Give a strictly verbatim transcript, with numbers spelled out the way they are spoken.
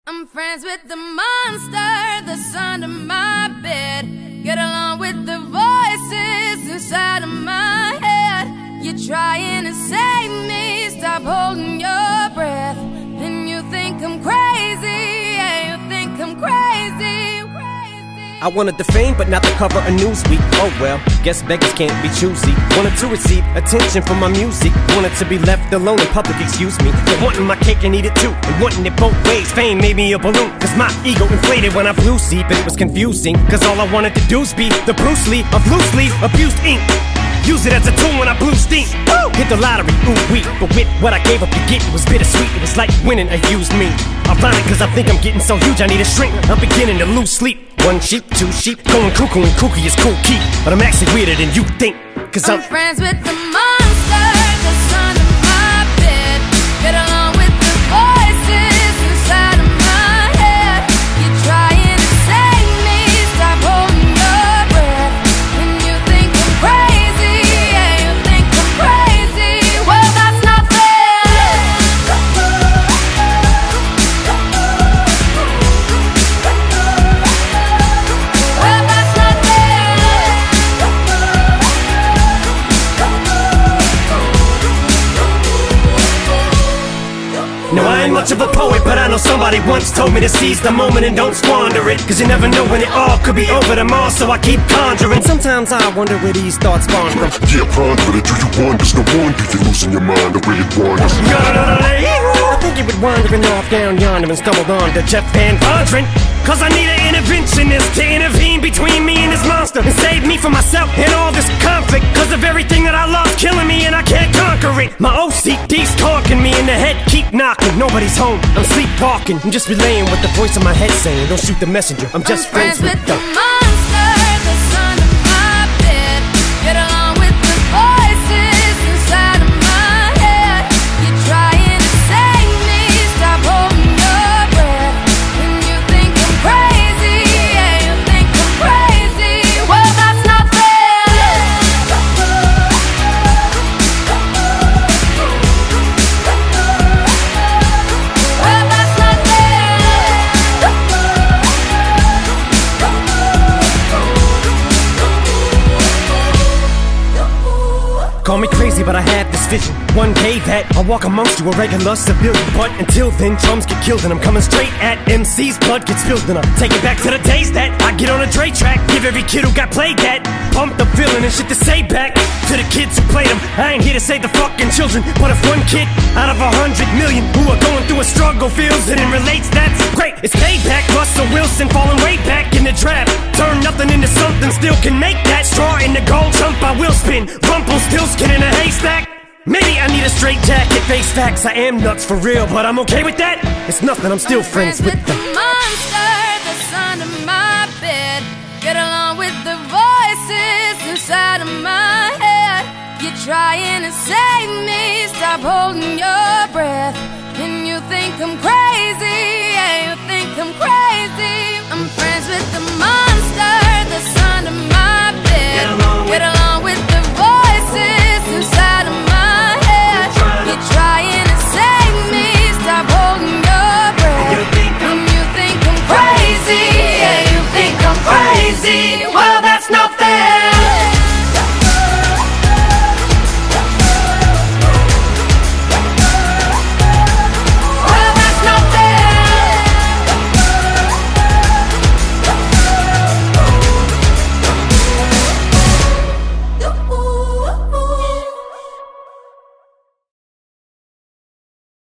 I'm friends with the monster that's under my bed. Get along with the voices inside of my head. You're trying to save me, stop holding your breath. And you think I'm crazy, yeah, you think I'm crazy, crazy. I wanted the fame, but not the cover of Newsweek. Oh well, guess beggars can't be choosy. Wanted to receive attention from my music. Wanted to be left alone in public, excuse me. But wanting my cake and eat it too, and wanting it both ways. Fame made me a balloon, cause my ego inflated when I flew see. But it was confusing, cause all I wanted to do was be the Bruce Lee of loosely abused ink. Use it as a tool when I blew steam. Woo! Hit the lottery, ooh wee. But with what I gave up to get, it was bittersweet. It was like winning a used me. Ironic, cause I think I'm getting so huge I need a shrink. I'm beginning to lose sleep. One sheep, two sheep, going cuckoo and kooky is cool key. But I'm actually weirder than you think, cause I'm, I'm friends with the monster that's under my bed. Get along with the voices inside of my head. You're trying to save me, stop holding your breath. And you think I'm crazy, yeah, you think I'm crazy. Well, that's not fair. Well, that's not fair. no, I ain't much of a poet, but I know somebody once told me to seize the moment and don't squander it. Cause you never know when it all could be over tomorrow, so I keep conjuring. Sometimes I wonder where these thoughts spawn from. Yeah, ponder it, do you wonder? No wonder you're losing your mind the way it wanders. I think you would wandering off down yonder and stumbled on to Jeff Van Vondren. Cause I need an interventionist to intervene between me and this monster and save me from myself and all this conflict. Cause of everything that I love killing me and I can't conquer it. My O C D's talking me in the head, keep knocking. Nobody's home, I'm sleepwalking. I'm just relaying what the voice in my head saying. Don't shoot the messenger, I'm just I'm friends, friends with the the monster that's under my bed. Get along with the voices inside of my head. You're trying to save me, stop holding your breath. And you think I'm crazy, yeah, you think I'm crazy. Well, that's not fair. Well, that's not fair. Call me crazy, but I had this vision. One day that I'll walk amongst you, a regular civilian. But until then, drums get killed and I'm coming straight at M C's. Blood gets spilled and I'm taking back to the days that I get on a Dre track. Give every kid who got played that pumped up feeling and shit to say back to the kids who played them. I ain't here to save the fucking children, but if one kid out of a hundred million who are going through a struggle feels it and relates, that's great. It's payback. Russell Wilson falling way back in the draft. Turn nothing into something, still can make that. Straw in the gold jump, I will spin. Rumpelstiltskin in a haystack. Maybe I need a straight jacket, face facts. I am nuts for real, but I'm okay with that. It's nothing, I'm still I'm friends, friends with with them. the monster that's under my bed. Get along with the voices inside of my head. You're trying to save me, stop holding your breath. And you think I'm crazy.